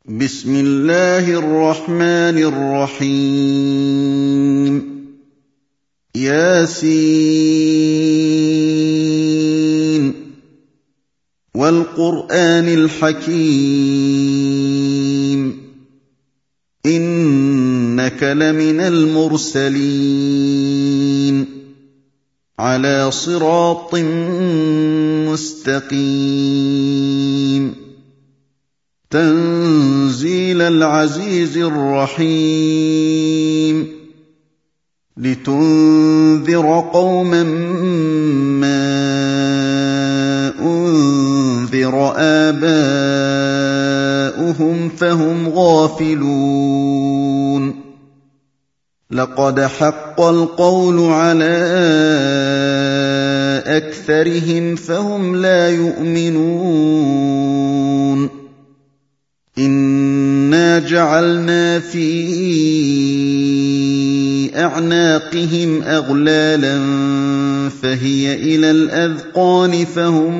بسم الله الرحمن الرحيم ياسين والقرآن الحكيم إنك لمن المرسلين على صراط مستقيم تنزيل العزيز الرحيم لتنذر قوما ما أنذر آباؤهم فهم غافلون لقد حق القول على أكثرهم فهم لا يؤمنون إنا جعلنا في أعناقهم أغلالا فهي إلى الأذقان فهم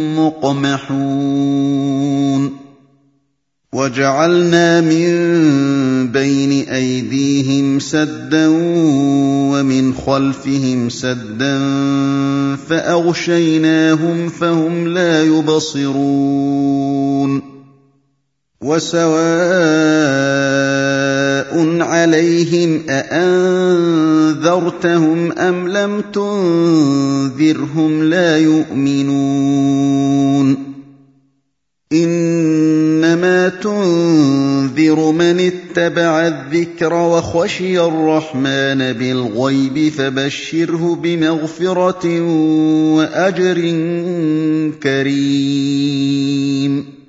مقمحون وجعلنا من بين أيديهم سدا ومن خلفهم سدا فأغشيناهم فهم لا يبصرون وسواء عليهم أأنذرتهم أم لم تنذرهم لا يؤمنون إنما تنذر من اتبع الذكر وخشي الرحمن بالغيب فبشره بمغفرة وأجر كريم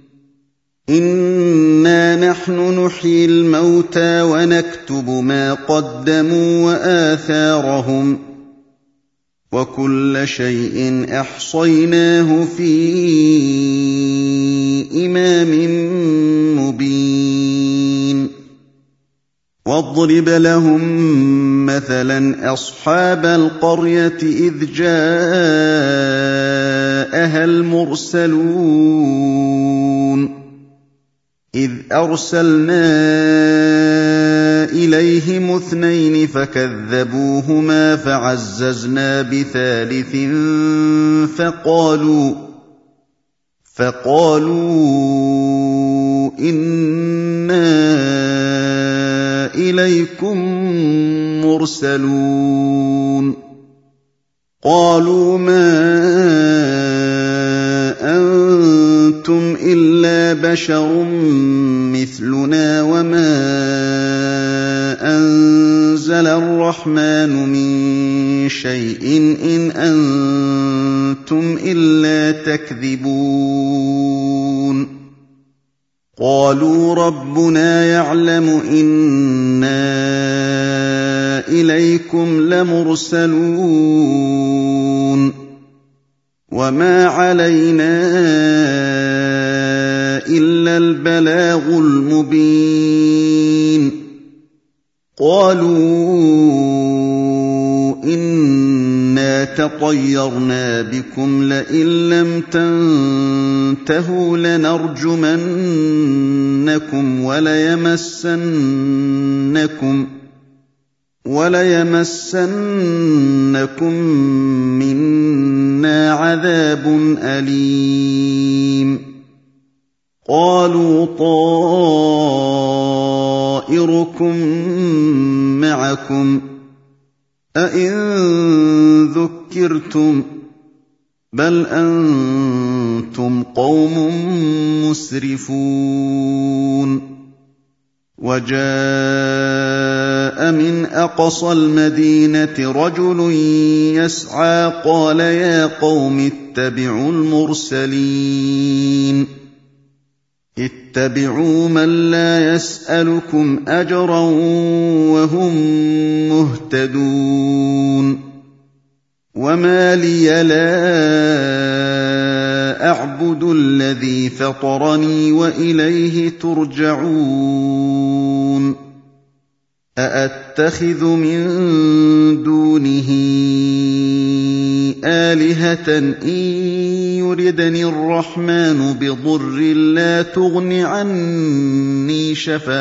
إنا نحن نحيي الموتى ونكتب ما قدموا وآثارهم وكل شيء أحصيناه في إمام مبين واضرب لهم مثلا أصحاب القرية إذ جاءها المرسلون إذ أرسلنا إليهم اثنين فكذبوهما فعززنا بثالث فقالوا إنا إليكم مرسلون قالوا ما أنتم إلا بشر مثلنا وما أنزل الرحمن من شيء إن أنتم إلا تكذبون قالوا ربنا يعلم إنا إليكم لمرسلون وما علينا إلا البلاغ المبين قالوا إنا تطيرنا بكم لئن لم تنتهوا لنرجمنكم وليمسنكم منا عذاب أليم قالوا طائركم معكم أئن ذكرتم بل أنتم قوم مسرفون وجاء من أقصى المدينة رجل يسعى قال يا قوم اتبعوا المرسلين اتبعوا من لا يسألكم أجرا وهم مهتدون وما لي لا أعبد الذي فطرني وإليه ترجعون أأتخذ من دونه آلهة إن يردني الرحمن بضر لا تغن عني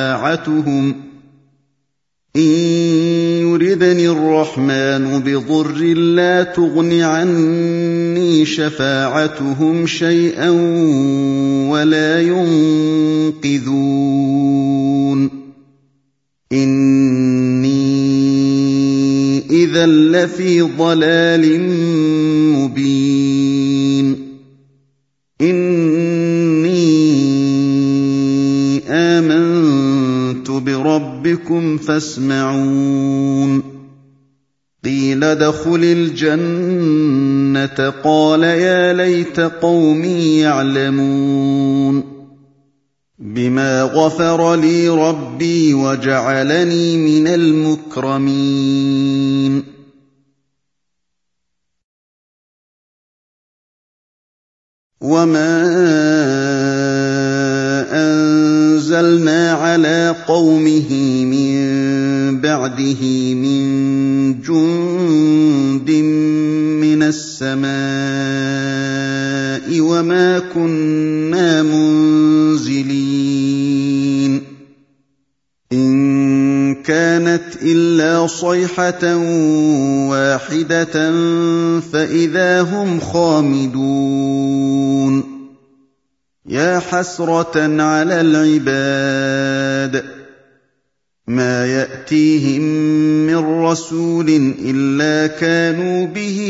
شفاعتهم شيئا ولا ينقذون إني إذا لفي ضلال مبين إني آمنت بربكم فاسمعون قيل ادخل الجنة قال يا ليت قومي يعلمون بما غفر لي ربي وجعلني من المكرمين وما أنزلنا على قومه من بعده من جند من السماء وما كنا منزلين إن كانت إلا صيحة واحدة فإذا هم خامدون يا حسرة على العباد ما يأتيهم من رسول إلا كانوا به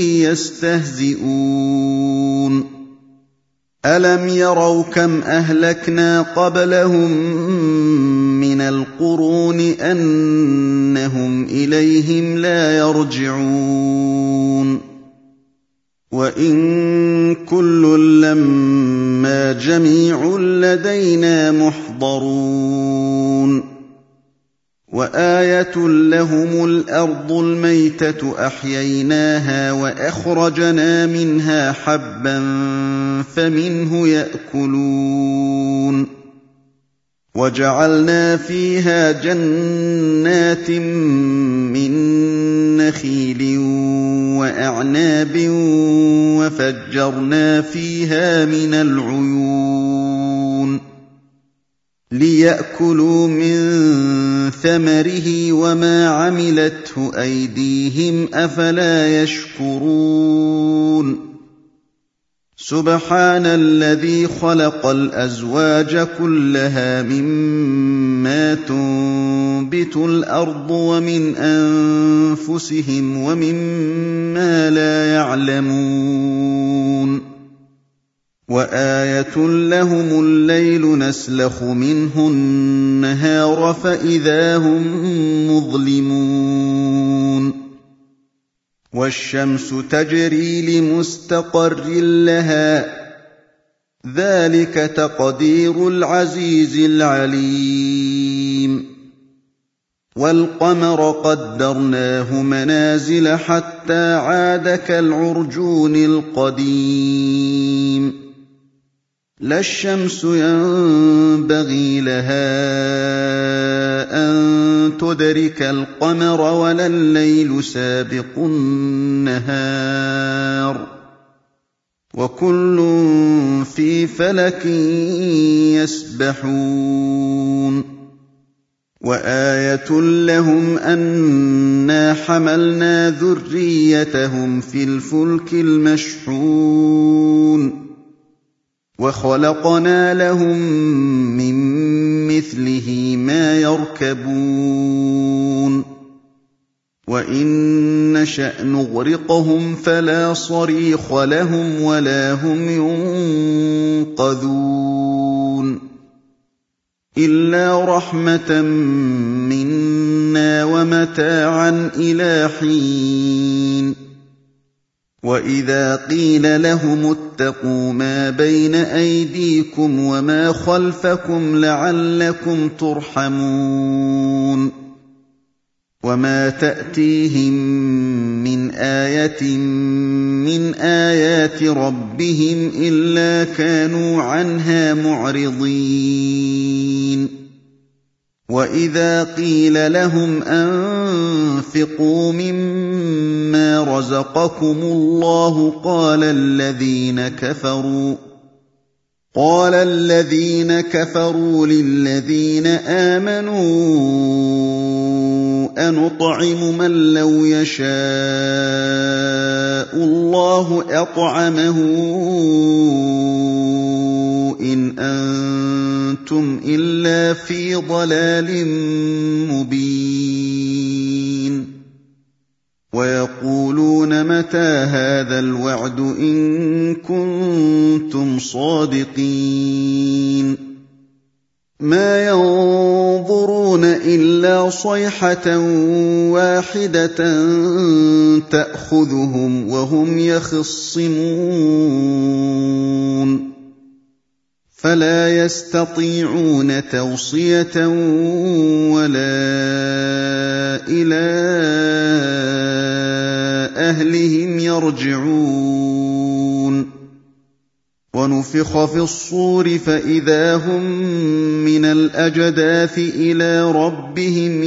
يستهزئون ألم يروا كم أهلكنا قبلهم من القرون أنهم إليهم لا يرجعون وإن كل لما جميع لدينا محضرون وآية لهم الأرض الميتة أحييناها وأخرجنا منها حبا فمنه يأكلون وجعلنا فيها جنات من نخيل وأعناب وفجرنا فيها من العيون ليأكلوا من ثمره وما عملته أيديهم أفلا يشكرون سبحان الذي خلق الأزواج كلها مما تنبت الأرض ومن أنفسهم ومما لا يعلمون وآية لهم الليل نسلخ منه النهار فإذا هم مظلمون والشمس تجري لمستقر لها ذلك تقدير العزيز العليم والقمر قدرناه منازل حتى عاد كالعرجون القديم لا الشمس ينبغي لها أن تدرك القمر ولا الليل سابق النهار وكل في فلك يسبحون وآية لهم أنا حملنا ذريتهم في الفلك المشحون وخلقنا لهم من مثله ما يركبون وإن نشأ نغرقهم فلا صريخ لهم ولا هم ينقذون إلا رحمة منا ومتاعا إلى حين وإذا قيل لهم اتقوا ما بين أيديكم وما خلفكم لعلكم ترحمون وما تأتيهم من آية من آيات ربهم إلا كانوا عنها معرضين وَإِذَا قِيلَ لَهُمْ أَنفِقُوا مِمَّا رَزَقَكُمُ اللَّهُ قَالَ الَّذِينَ كَفَرُوا لِلَّذِينَ آمَنُوا أَنُطْعِمُ مَن لَّوْ يَشَاءُ اللَّهُ أَطْعَمَهُ إِنْ أَنتُمْ إِلَّا فِي ضَلَالٍ مُّبِينٍ وَيَقُولُونَ مَتَىٰ هَٰذَا الْوَعْدُ إِن كُنتُمْ صَادِقِينَ مَا يَنظُرُونَ إِلَّا صَيْحَةً وَاحِدَةً تَأْخُذُهُمْ وَهُمْ يَخِصِّمُونَ فَلَا يَسْتَطِيعُونَ تَوْصِيَةً وَلَا إِلَىٰ أَهْلِهِمْ يَرْجِعُونَ وَنُفِخَ فِي الصُّورِ فَإِذَا هُم مِّنَ الْأَجْدَاثِ إِلَىٰ رَبِّهِمْ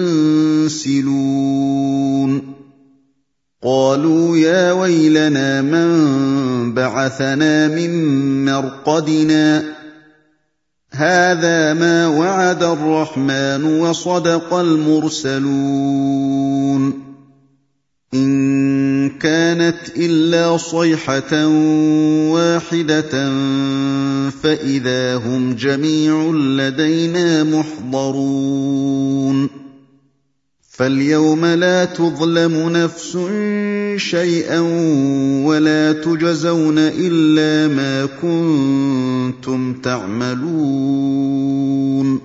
يَنسِلُونَ قَالُوا يَا وَيْلَنَا مَن بَعَثَنَا مِن مَّرْقَدِنَا هَٰذَا مَا وَعَدَ الرَّحْمَٰنُ وَصَدَقَ الْمُرْسَلُونَ إِن كَانَتْ إِلَّا صَيْحَةً وَاحِدَةً فَإِذَا هُمْ جَمِيعٌ لَّدَيْنَا مُحْضَرُونَ فَالْيَوْمَ لَا تُظْلَمُ نَفْسٌ شَيْئًا وَلَا تُجْزَوْنَ إِلَّا مَا كُنتُمْ تَعْمَلُونَ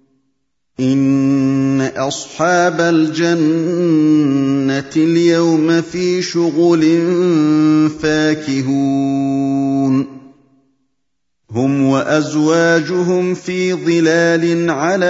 إِنَّ أَصْحَابَ الْجَنَّةِ الْيَوْمَ فِي شُغُلٍ فَاكِهُونَ هُمْ وَأَزْوَاجُهُمْ فِي ظِلَالٍ عَلَى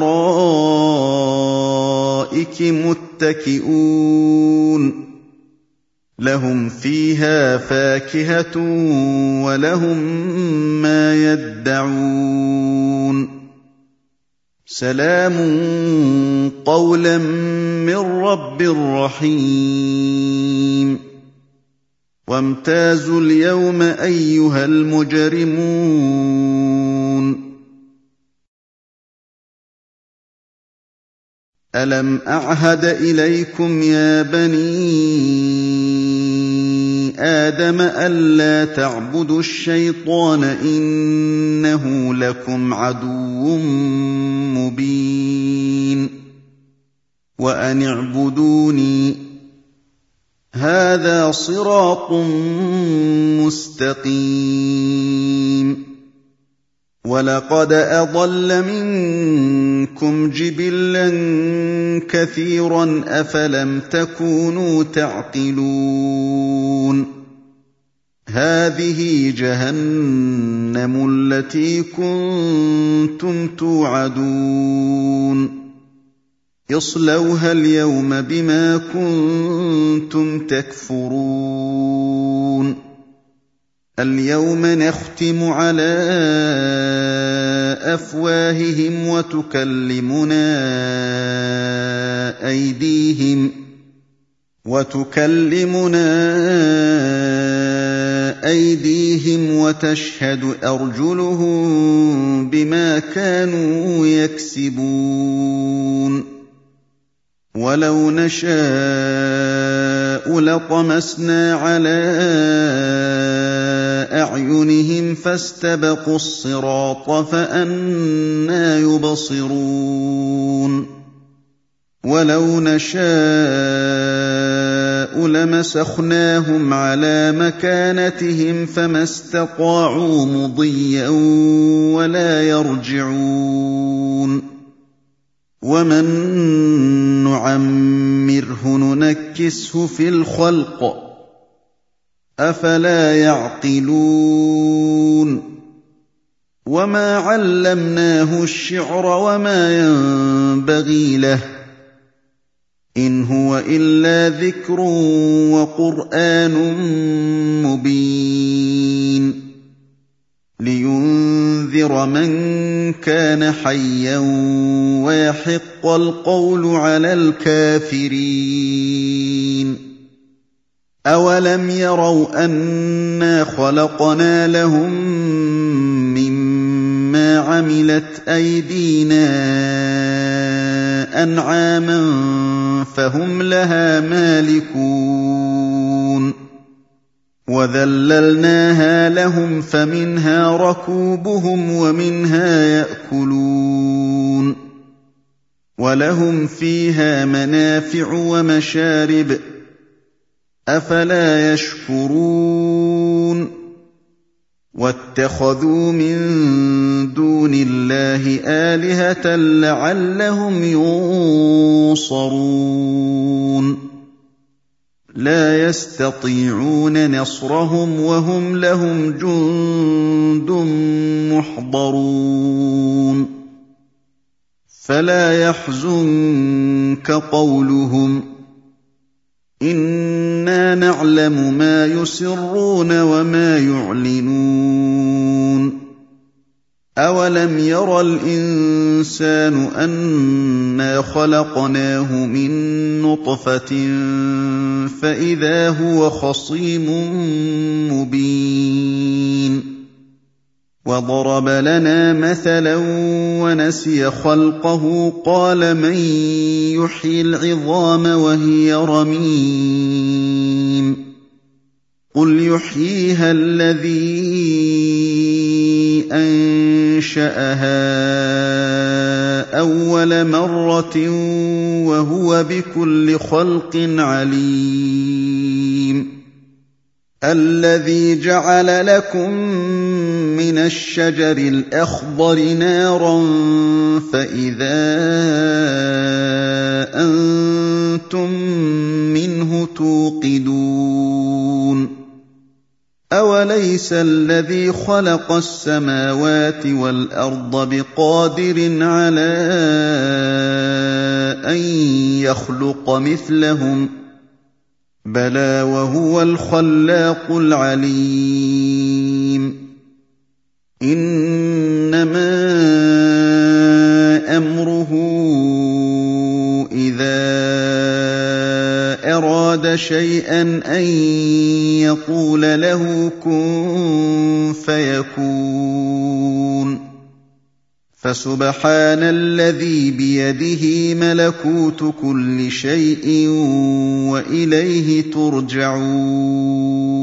الْأَرَائِكِ مُتَّكِئُونَ لَهُمْ فِيهَا فَاكِهَةٌ وَلَهُم مَّا يَدَّعُونَ سَلَامٌ قَوْلًا مِّن رَّبٍّ رَّحِيمٍ وَامْتَازُوا الْيَوْمَ أَيُّهَا الْمُجْرِمُونَ أَلَمْ أَعْهَدْ إِلَيْكُمْ يَا بَنِي آدَمَ أَلَّا تَعْبُدُوا الشَّيْطَانَ ۖ إِنَّهُ لَكُمْ عَدُوٌّ مُّبِينٌ وَأَنِ اعْبُدُونِي ۚ هَٰذَا صِرَاطٌ مُّسْتَقِيمٌ وَلَقَدْ أَضَلَّ مِنكُمْ جِبِلًّا كَثِيرًا ۖ أَفَلَمْ تَكُونُوا تَعْقِلُونَ هَٰذِهِ جَهَنَّمُ الَّتِي كُنتُمْ تُوعَدُونَ اصْلَوْهَا الْيَوْمَ بِمَا كُنتُمْ تَكْفُرُونَ الْيَوْمَ نَخْتِمُ عَلَىٰ أَفْوَاهِهِمْ وَتُكَلِّمُنَا أَيْدِيهِمْ وَتَشْهَدُ أَرْجُلُهُم بِمَا كَانُوا يَكْسِبُونَ وَلَوْ نَشَاءُ لَطَمَسْنَا عَلَىٰ أَعْيُنِهِمْ فَاسْتَبَقُوا الصِّرَاطَ فَأَنَّىٰ يُبْصِرُونَ وَلَوْ نَشَاءُ لَمَسَخْنَاهُمْ عَلَىٰ مَكَانَتِهِمْ فَمَا اسْتَطَاعُوا مُضِيًّا وَلَا يَرْجِعُونَ وَمَن نُّعَمِّرْهُ نُنَكِّسْهُ فِي الْخَلْقِ ۖ أَفَلَا يَعْقِلُونَ وَمَا عَلَّمْنَاهُ الشِّعْرَ وَمَا يَنبَغِي لَهُ ۚ إِنْ هُوَ إِلَّا ذِكْرٌ وَقُرْآنٌ مُّبِينٌ لِيُنذِرَ مَن كَانَ حَيًّا وَيَحِقَّ الْقَوْلُ عَلَى الْكَافِرِينَ أَوَلَمْ يَرَوْا أَنَّا خَلَقْنَا لَهُم مِّمَّا عَمِلَتْ أَيْدِينَا أَنْعَامًا فَهُمْ لَهَا مَالِكُونَ وَذَلَّلْنَاهَا لَهُمْ فَمِنْهَا رَكُوبُهُمْ وَمِنْهَا يَأْكُلُونَ وَلَهُمْ فِيهَا مَنَافِعُ وَمَشَارِبُ ۖ أَفَلَا يَشْكُرُونَ وَاتَّخَذُوا مِن دُونِ اللَّهِ آلِهَةً لَّعَلَّهُمْ يُنصَرُونَ لَا يَسْتَطِيعُونَ نَصْرَهُمْ وَهُمْ لَهُمْ جُندٌ مُّحْضَرُونَ فَلَا يَحْزُنكَ قَوْلُهُمْ ۘ إِنَّا نَعْلَمُ مَا يُسِرُّونَ وَمَا يُعْلِنُونَ أَوَلَمْ يَرَ الْإِنسَانُ أَنَّا خَلَقْنَاهُ مِن نُّطْفَةٍ فَإِذَا هُوَ خَصِيمٌ مُّبِينٌ وَضَرَبَ لَنَا مَثَلًا وَنَسِيَ خَلْقَهُ قَالَ مَن يُحْيِي الْعِظَامَ وَهِيَ رَمِيمٌ قُلْ يُحْيِيهَا الَّذِي أَنشَأَهَا أَوَّلَ مَرَّةٍ وَهُوَ بِكُلِّ خَلْقٍ عَلِيمٌ الَّذِي جَعَلَ لَكُم مِّنَ الشَّجَرِ الْأَخْضَرِ نَارًا فَإِذَا أَنتُم مِّنْهُ تُوقِدُونَ أَوَلَيْسَ الَّذِي خَلَقَ السَّمَاوَاتِ وَالْأَرْضَ بِقَادِرٍ عَلَىٰ أَن يَخْلُقَ مِثْلَهُم ۚ بَلَىٰ وَهُوَ الْخَلَّاقُ الْعَلِيمُ إِنَّمَا أَمْرُهُ إِذَا أَرَادَ شَيْئًا أَن يَقُولَ لَهُ كُن فَيَكُونُ فَسُبْحَانَ الَّذِي بِيَدِهِ مَلَكُوتُ كُلِّ شَيْءٍ وَإِلَيْهِ تُرْجَعُونَ